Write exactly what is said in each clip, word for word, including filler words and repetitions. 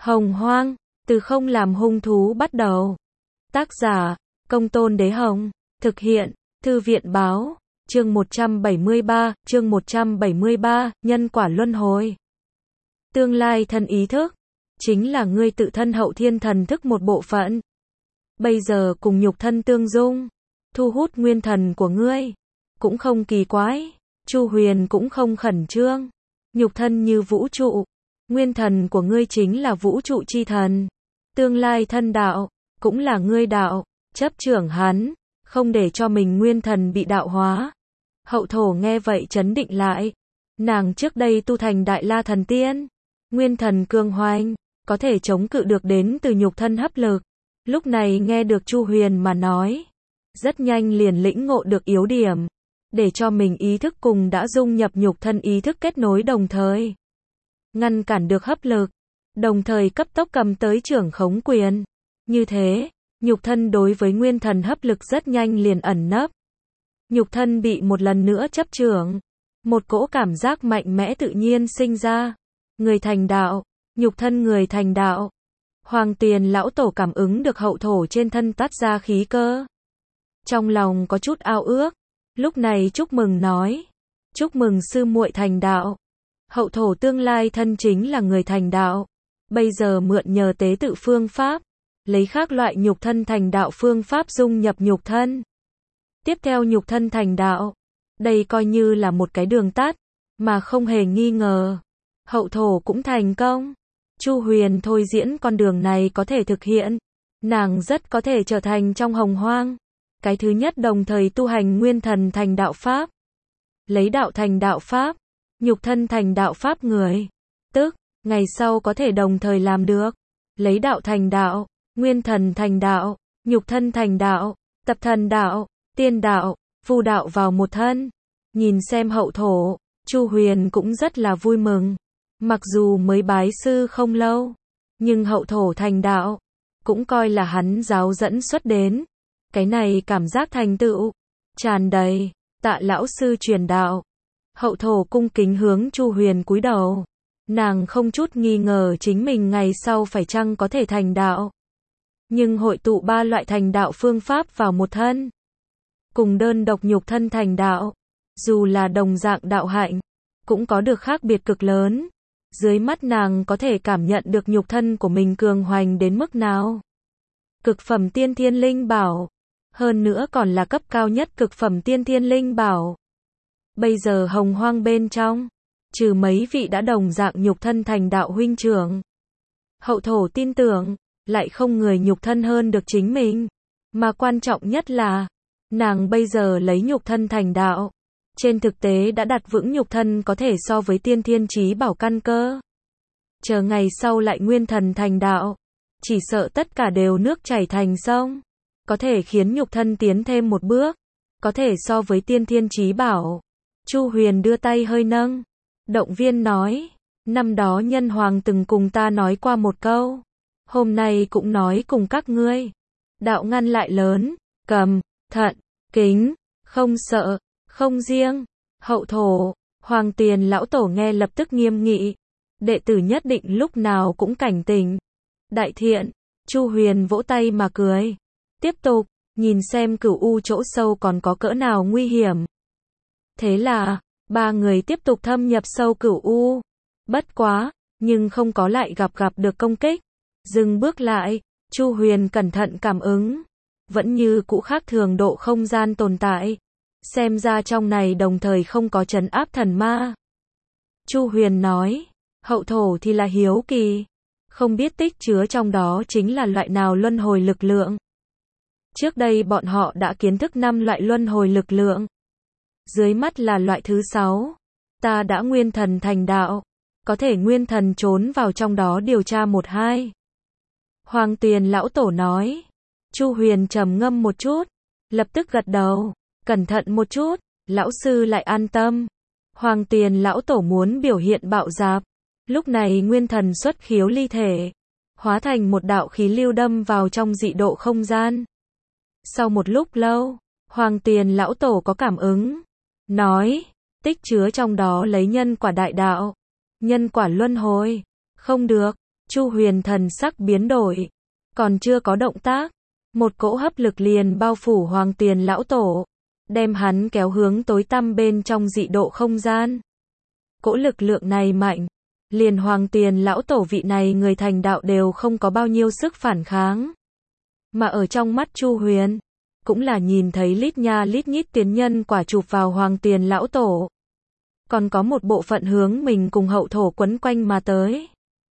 Hồng Hoang, từ không làm hung thú bắt đầu. Tác giả, Công Tôn Đế Hồng. Thực hiện, Thư viện Báo. Chương một trăm bảy mươi ba, chương một trăm bảy mươi ba, nhân quả luân hồi. Tương lai thân ý thức, chính là ngươi tự thân hậu thiên thần thức một bộ phận. Bây giờ cùng nhục thân tương dung, thu hút nguyên thần của ngươi. Cũng không kỳ quái, Chu Huyền cũng không khẩn trương. Nhục thân như vũ trụ, nguyên thần của ngươi chính là vũ trụ chi thần. Tương lai thân đạo, cũng là ngươi đạo, chấp trưởng hắn, không để cho mình nguyên thần bị đạo hóa. Hậu thổ nghe vậy chấn định lại. Nàng trước đây tu thành Đại La Thần Tiên, nguyên thần cường hoành, có thể chống cự được đến từ nhục thân hấp lực. Lúc này nghe được Chu Huyền mà nói, rất nhanh liền lĩnh ngộ được yếu điểm, để cho mình ý thức cùng đã dung nhập nhục thân ý thức kết nối đồng thời, ngăn cản được hấp lực, đồng thời cấp tốc cầm tới trưởng khống quyền. Như thế, nhục thân đối với nguyên thần hấp lực rất nhanh liền ẩn nấp. Nhục thân bị một lần nữa chấp trưởng, một cỗ cảm giác mạnh mẽ tự nhiên sinh ra. Người thành đạo, nhục thân người thành đạo. Hoàng Tiền lão tổ cảm ứng được hậu thổ trên thân tát ra khí cơ, trong lòng có chút ao ước, lúc này chúc mừng nói: "Chúc mừng sư muội thành đạo." Hậu thổ tương lai thân chính là người thành đạo, bây giờ mượn nhờ tế tự phương pháp, lấy khác loại nhục thân thành đạo phương pháp dung nhập nhục thân. Tiếp theo nhục thân thành đạo, đây coi như là một cái đường tắt, mà không hề nghi ngờ, hậu thổ cũng thành công. Chu Huyền thôi diễn con đường này có thể thực hiện, nàng rất có thể trở thành trong hồng hoang cái thứ nhất đồng thời tu hành nguyên thần thành đạo pháp, lấy đạo thành đạo pháp, nhục thân thành đạo pháp người. Tức, ngày sau có thể đồng thời làm được, lấy đạo thành đạo, nguyên thần thành đạo, nhục thân thành đạo, tập thần đạo, tiên đạo, phù đạo vào một thân. Nhìn xem hậu thổ, Chu Huyền cũng rất là vui mừng. Mặc dù mới bái sư không lâu, nhưng hậu thổ thành đạo, cũng coi là hắn giáo dẫn xuất đến. Cái này cảm giác thành tựu, tràn đầy, tạ lão sư truyền đạo. Hậu thổ cung kính hướng Chu Huyền cúi đầu. Nàng không chút nghi ngờ chính mình ngày sau phải chăng có thể thành đạo. Nhưng hội tụ ba loại thành đạo phương pháp vào một thân, cùng đơn độc nhục thân thành đạo, dù là đồng dạng đạo hạnh, cũng có được khác biệt cực lớn. Dưới mắt nàng có thể cảm nhận được nhục thân của mình cường hoành đến mức nào. Cực phẩm tiên thiên linh bảo, hơn nữa còn là cấp cao nhất cực phẩm tiên thiên linh bảo. Bây giờ hồng hoang bên trong, trừ mấy vị đã đồng dạng nhục thân thành đạo huynh trưởng, hậu thổ tin tưởng, lại không người nhục thân hơn được chính mình. Mà quan trọng nhất là, nàng bây giờ lấy nhục thân thành đạo, trên thực tế đã đặt vững nhục thân có thể so với tiên thiên chí bảo căn cơ. Chờ ngày sau lại nguyên thần thành đạo, chỉ sợ tất cả đều nước chảy thành sông, có thể khiến nhục thân tiến thêm một bước, có thể so với tiên thiên chí bảo. Chu Huyền đưa tay hơi nâng, động viên nói: "Năm đó Nhân Hoàng từng cùng ta nói qua một câu, hôm nay cũng nói cùng các ngươi. Đạo ngăn lại lớn, cầm, thận, kính, không sợ, không riêng." Hậu thổ, Hoàng Tiền lão tổ nghe lập tức nghiêm nghị. Đệ tử nhất định lúc nào cũng cảnh tỉnh. Đại thiện, Chu Huyền vỗ tay mà cười. Tiếp tục, nhìn xem cửu u chỗ sâu còn có cỡ nào nguy hiểm. Thế là, ba người tiếp tục thâm nhập sâu cửu u. Bất quá, nhưng không có lại gặp gặp được công kích. Dừng bước lại, Chu Huyền cẩn thận cảm ứng. Vẫn như cũ khác thường độ không gian tồn tại. Xem ra trong này đồng thời không có trấn áp thần ma. Chu Huyền nói, hậu thổ thì là hiếu kỳ, không biết tích chứa trong đó chính là loại nào luân hồi lực lượng. Trước đây bọn họ đã kiến thức năm loại luân hồi lực lượng. Dưới mắt là loại thứ sáu. Ta đã nguyên thần thành đạo, có thể nguyên thần trốn vào trong đó điều tra một hai. Hoàng Tiền lão tổ nói. Chu Huyền trầm ngâm một chút, lập tức gật đầu. Cẩn thận một chút, lão sư lại an tâm. Hoàng Tiền lão tổ muốn biểu hiện bạo dạp. Lúc này nguyên thần xuất khiếu ly thể, hóa thành một đạo khí lưu đâm vào trong dị độ không gian. Sau một lúc lâu, Hoàng Tiền lão tổ có cảm ứng, nói, tích chứa trong đó lấy nhân quả đại đạo, nhân quả luân hồi. Không được, Chu Huyền thần sắc biến đổi, còn chưa có động tác, một cỗ hấp lực liền bao phủ Hoàng Tiền lão tổ, đem hắn kéo hướng tối tăm bên trong dị độ không gian. Cỗ lực lượng này mạnh, liền Hoàng Tiền lão tổ vị này người thành đạo đều không có bao nhiêu sức phản kháng. Mà ở trong mắt Chu Huyền, cũng là nhìn thấy lít nha lít nhít tiến nhân quả chụp vào Hoàng Tiền lão tổ. Còn có một bộ phận hướng mình cùng hậu thổ quấn quanh mà tới.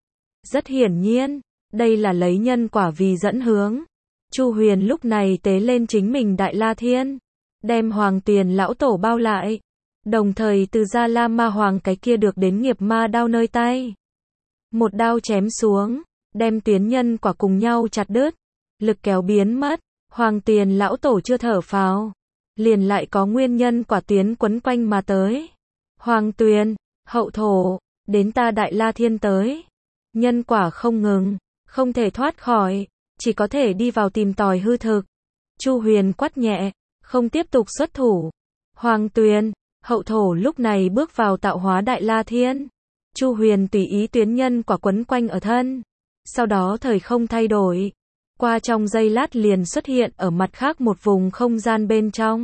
Rất hiển nhiên, đây là lấy nhân quả vì dẫn hướng. Chu Huyền lúc này tế lên chính mình Đại La Thiên, đem Hoàng Tiền lão tổ bao lại, đồng thời từ Gia La Ma Hoàng cái kia được đến nghiệp ma đao nơi tay. Một đao chém xuống, đem tiến nhân quả cùng nhau chặt đứt, lực kéo biến mất, Hoàng Tiền lão tổ chưa thở phào, liền lại có nguyên nhân quả tiến quấn quanh mà tới. Hoàng Tuyền, hậu thổ, đến ta Đại La Thiên tới. Nhân quả không ngừng, không thể thoát khỏi, chỉ có thể đi vào tìm tòi hư thực. Chu Huyền quát nhẹ, không tiếp tục xuất thủ. Hoàng Tuyền, hậu thổ lúc này bước vào tạo hóa Đại La Thiên. Chu Huyền tùy ý tuyến nhân quả quấn quanh ở thân. Sau đó thời không thay đổi. Qua trong giây lát liền xuất hiện ở mặt khác một vùng không gian bên trong.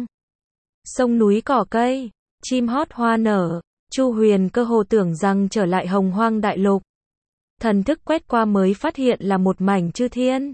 Sông núi cỏ cây, chim hót hoa nở. Chu Huyền cơ hồ tưởng rằng trở lại Hồng Hoang Đại Lục. Thần thức quét qua mới phát hiện là một mảnh chư thiên.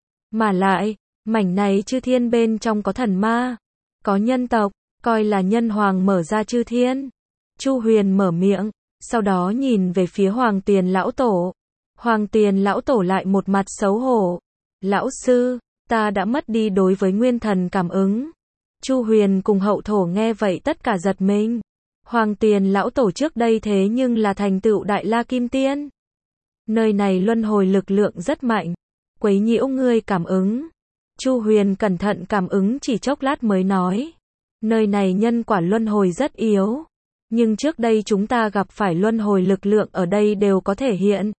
Mà lại, mảnh này chư thiên bên trong có thần ma, có nhân tộc, coi là nhân hoàng mở ra chư thiên. Chu Huyền mở miệng, sau đó nhìn về phía Hoàng Tiền lão tổ. Hoàng Tiền lão tổ lại một mặt xấu hổ. Lão sư, ta đã mất đi đối với nguyên thần cảm ứng. Chu Huyền cùng hậu thổ nghe vậy tất cả giật mình. Hoàng Tiền lão tổ trước đây thế nhưng là thành tựu Đại La Kim Tiên. Nơi này luân hồi lực lượng rất mạnh, quấy nhiễu ngươi cảm ứng. Chu Huyền cẩn thận cảm ứng chỉ chốc lát mới nói. Nơi này nhân quả luân hồi rất yếu. Nhưng trước đây chúng ta gặp phải luân hồi lực lượng ở đây đều có thể hiện.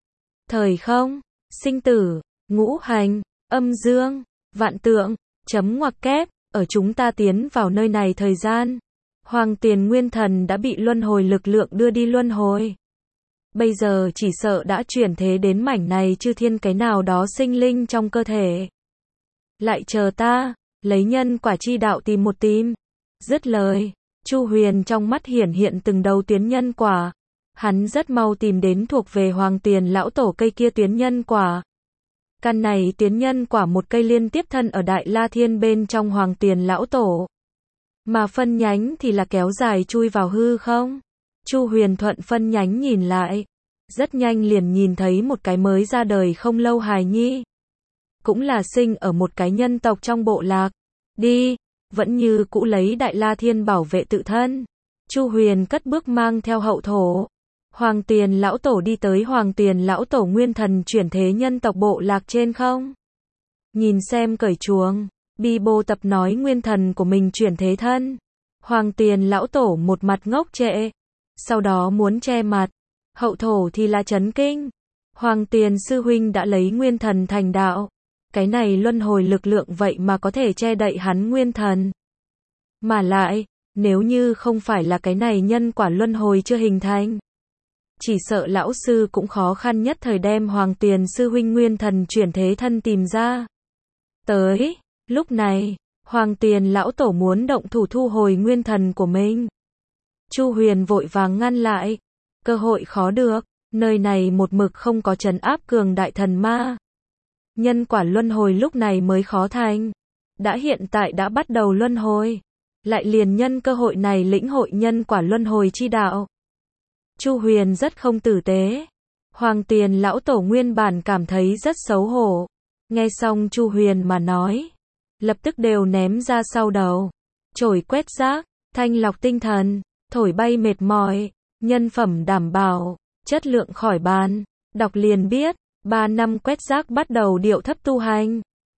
Thời không, sinh tử, ngũ hành, âm dương, vạn tượng, chấm ngoặc kép, ở chúng ta tiến vào nơi này thời gian. Hoàng Tiền nguyên thần đã bị luân hồi lực lượng đưa đi luân hồi. Bây giờ chỉ sợ đã chuyển thế đến mảnh này chư thiên cái nào đó sinh linh trong cơ thể. Lại chờ ta, lấy nhân quả chi đạo tìm một tìm. Dứt lời, Chu Huyền trong mắt hiển hiện từng đầu tuyến nhân quả. Hắn rất mau tìm đến thuộc về Hoàng Tiền lão tổ cây kia tuyến nhân quả. Căn này tuyến nhân quả một cây liên tiếp thân ở Đại La Thiên bên trong Hoàng Tiền lão tổ. Mà phân nhánh thì là kéo dài chui vào hư không. Chu Huyền thuận phân nhánh nhìn lại, rất nhanh liền nhìn thấy một cái mới ra đời không lâu hài nhi. Cũng là sinh ở một cái nhân tộc trong bộ lạc. Đi, vẫn như cũ lấy Đại La Thiên bảo vệ tự thân. Chu Huyền cất bước mang theo hậu thổ. Hoàng Tiền lão tổ đi tới Hoàng Tiền lão tổ nguyên thần chuyển thế nhân tộc bộ lạc trên không. Nhìn xem cởi chuồng, Bi Bô tập nói nguyên thần của mình chuyển thế thân. Hoàng Tiền lão tổ một mặt ngốc trệ, sau đó muốn che mặt. Hậu thổ thì là chấn kinh. Hoàng Tiền sư huynh đã lấy nguyên thần thành đạo. Cái này luân hồi lực lượng vậy mà có thể che đậy hắn nguyên thần. Mà lại, nếu như không phải là cái này nhân quả luân hồi chưa hình thành, chỉ sợ lão sư cũng khó khăn nhất thời đem Hoàng Tiền sư huynh nguyên thần chuyển thế thân tìm ra. Tới, lúc này, Hoàng Tiền lão tổ muốn động thủ thu hồi nguyên thần của mình. Chu Huyền vội vàng ngăn lại. Cơ hội khó được, nơi này một mực không có trấn áp cường đại thần ma. Nhân quả luân hồi lúc này mới khó thành. Đã hiện tại đã bắt đầu luân hồi. Lại liền nhân cơ hội này lĩnh hội nhân quả luân hồi chi đạo. Chu Huyền rất không tử tế. Hoàng Tiền lão tổ nguyên bản cảm thấy rất xấu hổ. Nghe xong Chu Huyền mà nói, lập tức đều ném ra sau đầu. Chổi quét rác, thanh lọc tinh thần, thổi bay mệt mỏi, nhân phẩm đảm bảo, chất lượng khỏi bàn. Đọc liền biết, ba năm quét rác bắt đầu điệu thấp tu hành.